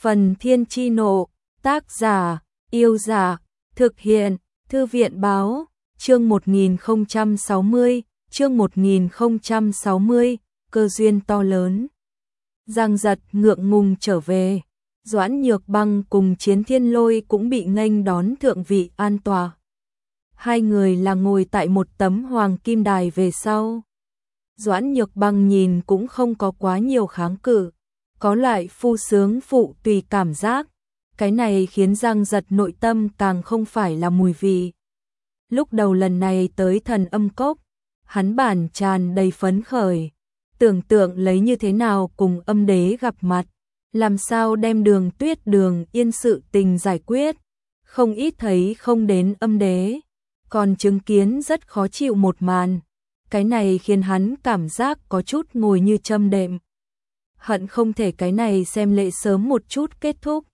Phần Thiên Chi Nộ, tác giả, Yêu Giả, thực hiện, Thư viện Báo, chương 1060, cơ duyên to lớn. Giang Giật ngượng ngùng trở về, Doãn Nhược Băng cùng Chiến Thiên Lôi cũng bị nghênh đón thượng vị an tòa. Hai người là ngồi tại một tấm hoàng kim đài về sau. Doãn Nhược Băng nhìn cũng không có quá nhiều kháng cự, có loại phu sướng phụ tùy cảm giác. Cái này khiến Giang Giật nội tâm càng không phải là mùi vị. Lúc đầu lần này tới Thần Âm Cốc, hắn bản tràn đầy phấn khởi, tưởng tượng lấy như thế nào cùng Âm Đế gặp mặt, làm sao đem Đường Tuyết Đường Yên sự tình giải quyết. Không ít thấy không đến Âm Đế, còn chứng kiến rất khó chịu một màn. Cái này khiến hắn cảm giác có chút ngồi như châm đệm. Hận không thể cái này xem lễ sớm một chút kết thúc.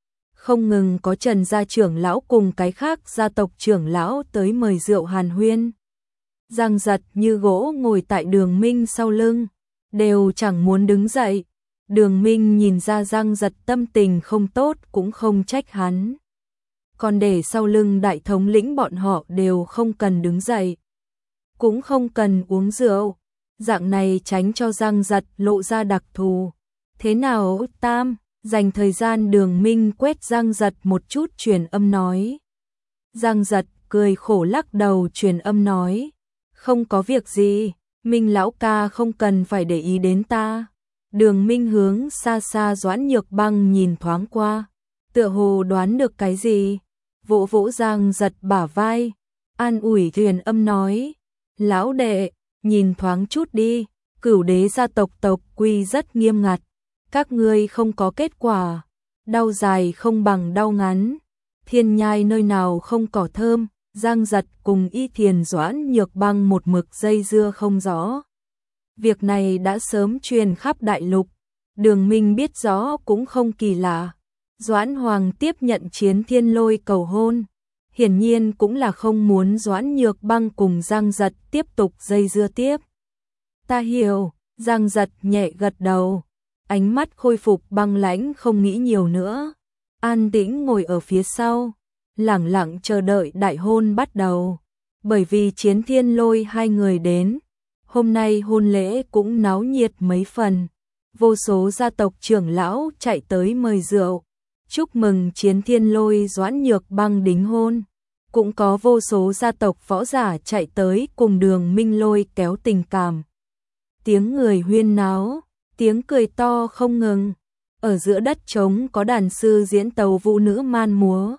Không ngừng có Trần gia trưởng lão cùng cái khác gia tộc trưởng lão tới mời rượu hàn huyên. Giang Giật như gỗ ngồi tại Đường Minh sau lưng, đều chẳng muốn đứng dậy. Đường Minh nhìn ra Giang Giật tâm tình không tốt cũng không trách hắn. Còn để sau lưng đại thống lĩnh bọn họ đều không cần đứng dậy, cũng không cần uống rượu. Dạng này tránh cho Giang Giật lộ ra đặc thù. Thế nào Tam? Dành thời gian Đường Minh quét Giang Giật một chút, truyền âm nói. Giang Giật cười khổ lắc đầu, truyền âm nói. Không có việc gì, Minh lão ca không cần phải để ý đến ta. Đường Minh hướng xa xa Doãn Nhược Băng nhìn thoáng qua, tựa hồ đoán được cái gì, vỗ vỗ Giang Giật bả vai, an ủi, truyền âm nói. Lão đệ, nhìn thoáng chút đi, Cửu Đế gia tộc quy rất nghiêm ngặt. Các ngươi không có kết quả, đau dài không bằng đau ngắn. Thiên nhai nơi nào không cỏ thơm. Giang Giật cùng Y Thiền Doãn Nhược Băng một mực dây dưa không rõ. Việc này đã sớm truyền khắp đại lục, Đường Minh biết rõ cũng không kỳ lạ. Doãn Hoàng tiếp nhận Chiến Thiên Lôi cầu hôn, hiển nhiên cũng là không muốn Doãn Nhược Băng cùng Giang Giật tiếp tục dây dưa tiếp. Ta hiểu. Giang Giật nhẹ gật đầu, ánh mắt khôi phục băng lãnh, không nghĩ nhiều nữa, an tĩnh ngồi ở phía sau, lẳng lặng chờ đợi đại hôn bắt đầu. Bởi vì Chiến Thiên Lôi hai người đến, hôm nay hôn lễ cũng náo nhiệt mấy phần. Vô số gia tộc trưởng lão chạy tới mời rượu, chúc mừng Chiến Thiên Lôi Doãn Nhược Băng đính hôn. Cũng có vô số gia tộc võ giả chạy tới cùng Đường Minh lôi kéo tình cảm. Tiếng người huyên náo, tiếng cười to không ngừng. Ở giữa đất trống có đàn sư diễn tấu vũ nữ man múa.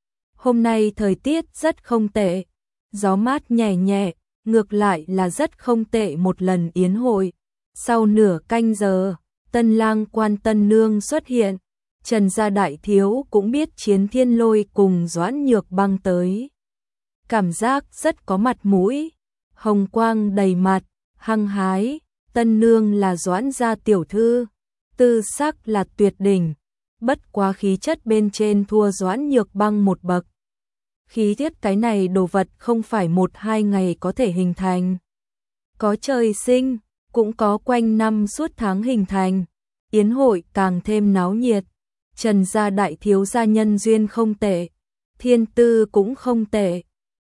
Hôm nay thời tiết rất không tệ, gió mát nhẹ nhẹ, ngược lại là rất không tệ một lần yến hội. Sau nửa canh giờ, tân lang quan tân nương xuất hiện. Trần gia đại thiếu cũng biết Chiến Thiên Lôi cùng Doãn Nhược Băng tới. Cảm giác rất có mặt mũi, hồng quang đầy mặt, hăng hái. Tân nương là Doãn gia tiểu thư, tư sắc là tuyệt đỉnh, bất quá khí chất bên trên thua Doãn Nhược Băng một bậc. Khí tiết cái này đồ vật không phải 1-2 ngày có thể hình thành. Có trời sinh, cũng có quanh năm suốt tháng hình thành. Yến hội càng thêm náo nhiệt. Trần gia đại thiếu gia nhân duyên không tệ, thiên tư cũng không tệ.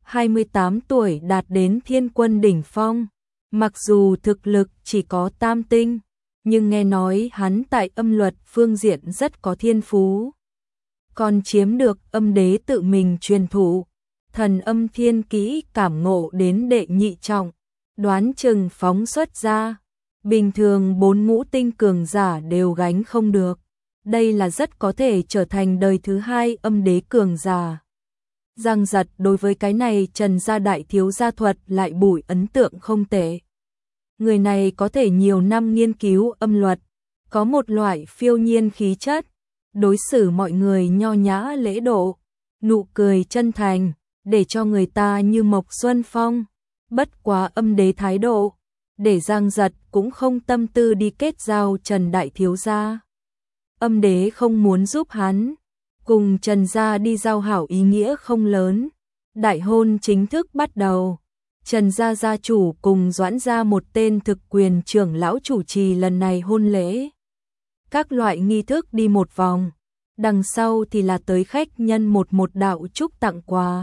28 tuổi đạt đến thiên quân đỉnh phong. Mặc dù thực lực chỉ có tam tinh, nhưng nghe nói hắn tại âm luật phương diện rất có thiên phú. Còn chiếm được Âm Đế tự mình truyền thụ Thần Âm Thiên Kỹ, cảm ngộ đến đệ nhị trọng, đoán chừng phóng xuất ra, bình thường 4 ngũ tinh cường giả đều gánh không được. Đây là rất có thể trở thành đời thứ 2 Âm Đế cường giả. Giang Giật đối với cái này Trần gia đại thiếu gia thuật lại bùi ấn tượng không tệ. Người này có thể nhiều năm nghiên cứu âm luật, có một loại phiêu nhiên khí chất, đối xử mọi người nho nhã lễ độ, nụ cười chân thành, để cho người ta như mộc xuân phong. Bất quá Âm Đế thái độ, để Giang Giật cũng không tâm tư đi kết giao Trần đại thiếu gia. Âm Đế không muốn giúp hắn, cùng Trần gia đi giao hảo ý nghĩa không lớn. Đại hôn chính thức bắt đầu. Trần gia gia chủ cùng Doãn gia một tên thực quyền trưởng lão chủ trì lần này hôn lễ. Các loại nghi thức đi một vòng, đằng sau thì là tới khách nhân một đạo chúc tặng quà.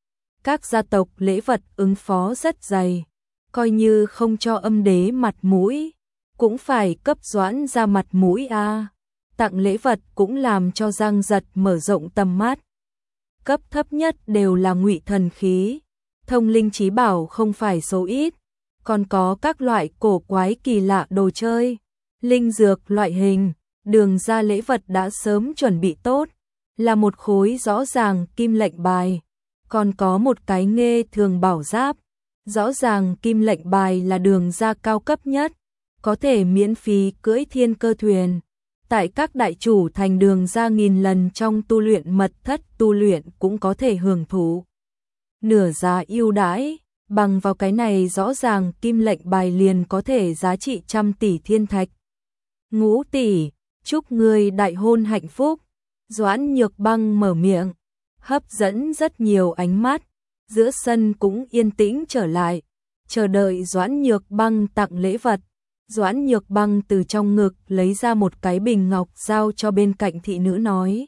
Các gia tộc lễ vật ứng phó rất dày, coi như không cho âm đế mặt mũi, cũng phải cấp Doãn ra mặt mũi a. Tặng lễ vật cũng làm cho Giang Giật mở rộng tầm mắt. Cấp thấp nhất đều là ngụy thần khí, thông linh chí bảo không phải số ít, còn có các loại cổ quái kỳ lạ đồ chơi, linh dược loại hình. Đường ra lễ vật đã sớm chuẩn bị tốt, là một khối rõ ràng kim lệnh bài, còn có một cái nghê thường bảo giáp. Rõ ràng kim lệnh bài là đường ra cao cấp nhất, có thể miễn phí cưỡi thiên cơ thuyền. Tại các đại chủ thành đường ra nghìn lần trong tu luyện mật thất tu luyện cũng có thể hưởng thụ nửa giá ưu đãi, bằng vào cái này rõ ràng kim lệnh bài liền có thể giá trị trăm tỷ thiên thạch. Ngũ tỷ, chúc ngươi đại hôn hạnh phúc. Doãn Nhược Băng mở miệng, hấp dẫn rất nhiều ánh mắt, giữa sân cũng yên tĩnh trở lại, chờ đợi Doãn Nhược Băng tặng lễ vật. Doãn Nhược Băng từ trong ngực lấy ra một cái bình ngọc giao cho bên cạnh thị nữ nói.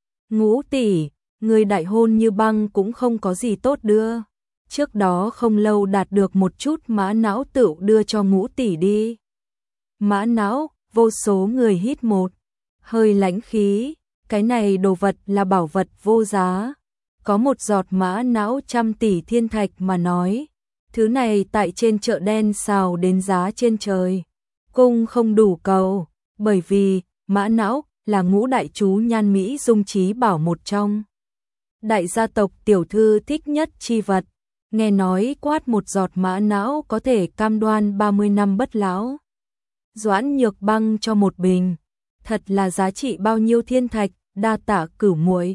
Ngũ tỷ, người đại hôn như băng cũng không có gì tốt đưa. Trước đó không lâu đạt được một chút mã não tựu đưa cho ngũ tỷ đi. Mã não, vô số người hít một hơi lãnh khí, cái này đồ vật là bảo vật vô giá. Có một giọt mã não trăm tỷ thiên thạch mà nói. Thứ này tại trên chợ đen xào đến giá trên trời. Cung không đủ cầu, bởi vì mã não là ngũ đại chú nhan mỹ dung trí bảo một trong. Đại gia tộc tiểu thư thích nhất chi vật, nghe nói quát một giọt mã não có thể cam đoan 30 năm bất lão. Doãn Nhược Băng cho một bình, thật là giá trị bao nhiêu thiên thạch, đa tạ Cửu muội.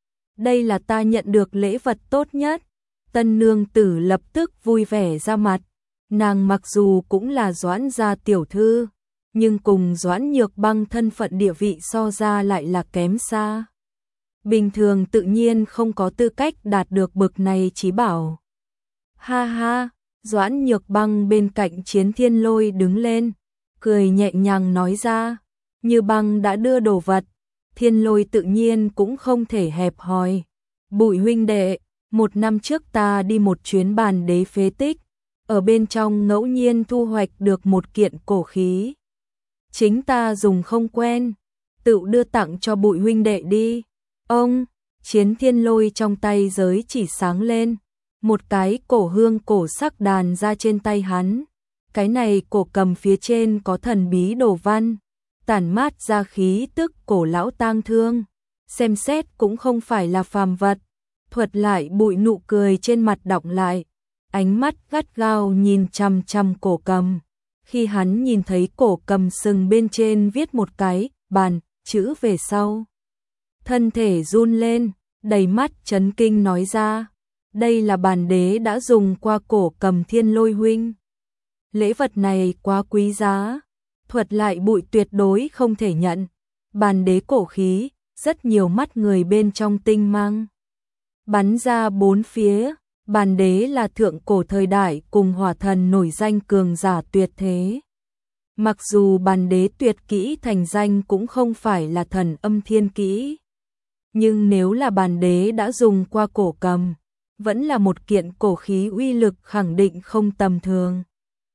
Đây là ta nhận được lễ vật tốt nhất. Tân nương tử lập tức vui vẻ ra mặt, nàng mặc dù cũng là Doãn gia tiểu thư, nhưng cùng Doãn Nhược Băng thân phận địa vị so ra lại là kém xa. Bình thường tự nhiên không có tư cách đạt được bực này chí bảo. Ha ha, Doãn Nhược Băng bên cạnh Chiến Thiên Lôi đứng lên, cười nhẹ nhàng nói ra, như băng đã đưa đồ vật, Thiên Lôi tự nhiên cũng không thể hẹp hòi. Bụi huynh đệ, 1 năm trước ta đi một chuyến bàn đế phế tích, ở bên trong ngẫu nhiên thu hoạch được một kiện cổ khí. Chính ta dùng không quen, tự đưa tặng cho Bụi huynh đệ đi. Ông, Chiến Thiên Lôi trong tay giới chỉ sáng lên, một cái cổ hương cổ sắc đàn ra trên tay hắn. Cái này cổ cầm phía trên có thần bí đồ văn, tản mát ra khí tức cổ lão tang thương, xem xét cũng không phải là phàm vật. Thuật lại Bụi nụ cười trên mặt đọng lại, ánh mắt gắt gao nhìn chằm chằm cổ cầm. Khi hắn nhìn thấy cổ cầm sừng bên trên viết một cái bàn chữ về sau, thân thể run lên, đầy mắt chấn kinh nói ra, đây là bàn đế đã dùng qua cổ cầm Thiên Lôi huynh. Lễ vật này quá quý giá, Thuật lại Bụi tuyệt đối không thể nhận. Bàn đế cổ khí, rất nhiều mắt người bên trong tinh mang bắn ra bốn phía. Bàn đế là thượng cổ thời đại cùng hỏa thần nổi danh cường giả tuyệt thế. Mặc dù bàn đế tuyệt kỹ thành danh cũng không phải là thần âm thiên kỹ, nhưng nếu là bàn đế đã dùng qua cổ cầm, vẫn là một kiện cổ khí uy lực khẳng định không tầm thường.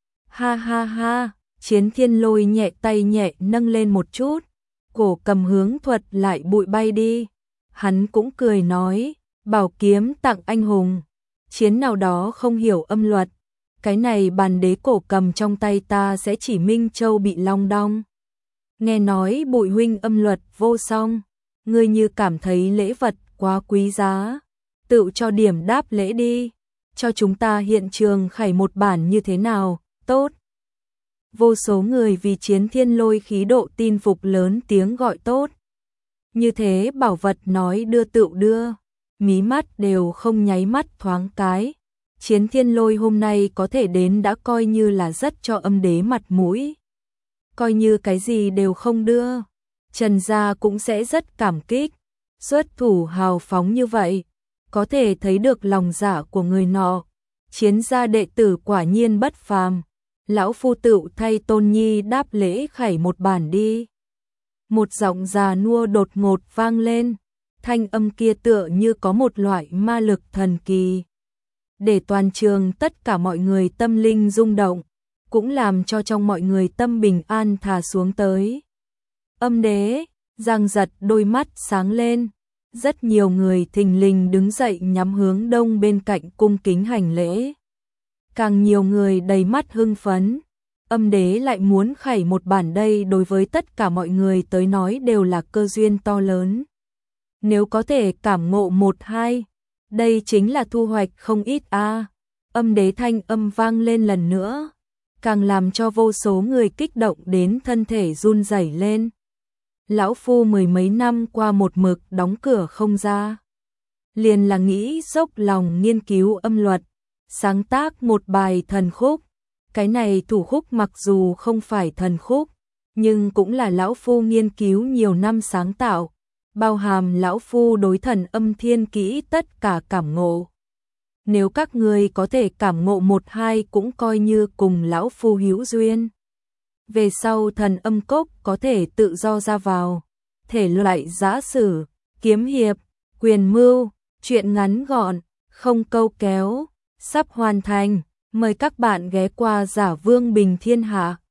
Ha ha ha, Chiến Thiên Lôi nhẹ tay nhẹ nâng lên một chút, cổ cầm hướng Thuật lại Bụi bay đi. Hắn cũng cười nói, bảo kiếm tặng anh hùng. Chiến nào đó không hiểu âm luật, cái này bàn đế cổ cầm trong tay ta sẽ chỉ Minh Châu bị long đong. Nghe nói Bụi huynh âm luật vô song, ngươi như cảm thấy lễ vật quá quý giá, tự cho điểm đáp lễ đi, cho chúng ta hiện trường khải một bản như thế nào, tốt. Vô số người vì Chiến Thiên Lôi khí độ tin phục lớn tiếng gọi tốt. Như thế bảo vật nói đưa tựu đưa, mí mắt đều không nháy mắt thoáng cái. Chiến Thiên Lôi hôm nay có thể đến đã coi như là rất cho âm đế mặt mũi. Coi như cái gì đều không đưa, Trần gia cũng sẽ rất cảm kích. Xuất thủ hào phóng như vậy, có thể thấy được lòng dạ của người nọ. Chiến gia đệ tử quả nhiên bất phàm, lão phu tựu thay Tôn Nhi đáp lễ khải một bản đi. Một giọng già nua đột ngột vang lên, thanh âm kia tựa như có một loại ma lực thần kỳ, để toàn trường tất cả mọi người tâm linh rung động, cũng làm cho trong mọi người tâm bình an thả xuống tới. Âm đế, Giang Giật đôi mắt sáng lên, rất nhiều người thình lình đứng dậy nhắm hướng đông bên cạnh cung kính hành lễ. Càng nhiều người đầy mắt hưng phấn, âm đế lại muốn khải một bản đây đối với tất cả mọi người tới nói đều là cơ duyên to lớn. Nếu có thể cảm ngộ một hai, đây chính là thu hoạch không ít a. Âm đế thanh âm vang lên lần nữa, càng làm cho vô số người kích động đến thân thể run rẩy lên. Lão phu mười mấy năm qua một mực đóng cửa không ra, liền là nghĩ dốc lòng nghiên cứu âm luật, sáng tác một bài thần khúc. Cái này thủ khúc mặc dù không phải thần khúc, nhưng cũng là lão phu nghiên cứu nhiều năm sáng tạo, bao hàm lão phu đối thần âm thiên kỹ tất cả cảm ngộ. Nếu các người có thể cảm ngộ một hai cũng coi như cùng lão phu hữu duyên. Về sau thần âm cốc có thể tự do ra vào, thể loại giã sử, kiếm hiệp, quyền mưu, truyện ngắn gọn, không câu kéo, sắp hoàn thành. Mời các bạn ghé qua Giả Vương Bình Thiên Hạ.